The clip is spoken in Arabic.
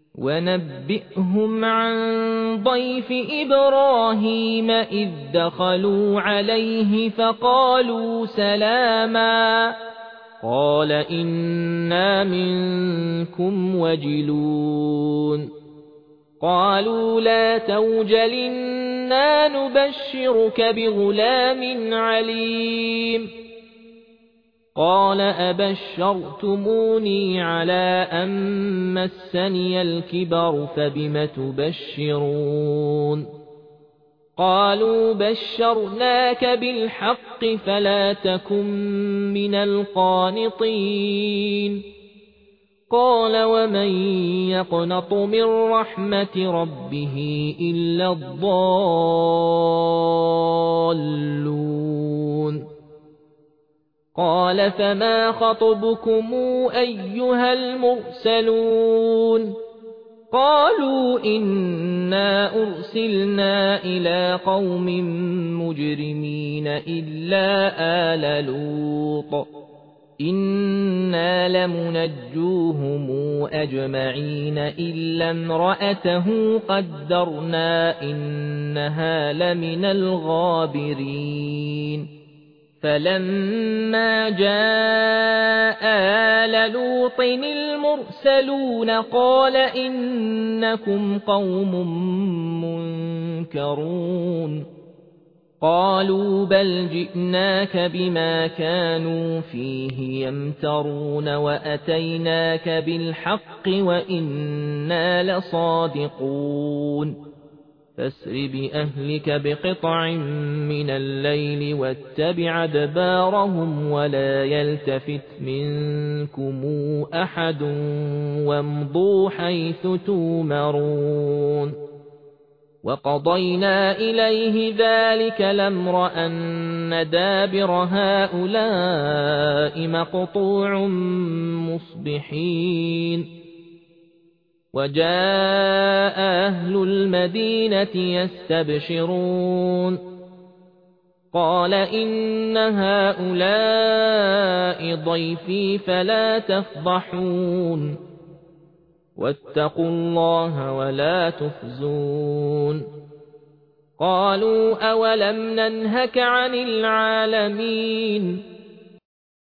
ونبئهم عن ضيف إبراهيم إذ دخلوا عليه فقالوا سلاما قال إنا منكم وجلون قالوا لا توجل إنا نبشرك بغلام عليم قال أبشرتموني على أن مسني الكبر فبم تبشرون قالوا بشرناك بالحق فلا تكن من القانطين قال ومن يقنط من رحمة ربه إلا الضالون قال فما خطبكم أيها المرسلون قالوا إنا أرسلنا إلى قوم مجرمين إلا آل لوط إنا لمنجوهم أجمعين إلا امرأته قدرنا إنها لمن الغابرين فلما جاء آل لوط المرسلون قال إنكم قوم منكرون قالوا بل جئناك بما كانوا فيه يمترون وأتيناك بالحق وإنا لصادقون فاسر بأهلك بقطع من الليل واتبع أدبارهم ولا يلتفت منكم أحد وامضوا حيث تومرون وقضينا إليه ذلك الأمر أن دابر هؤلاء مقطوع مصبحين وجاء أهل المدينة يستبشرون قال إن هؤلاء ضيفي فلا تفضحون واتقوا الله ولا تخزون قالوا أولم ننهك عن العالمين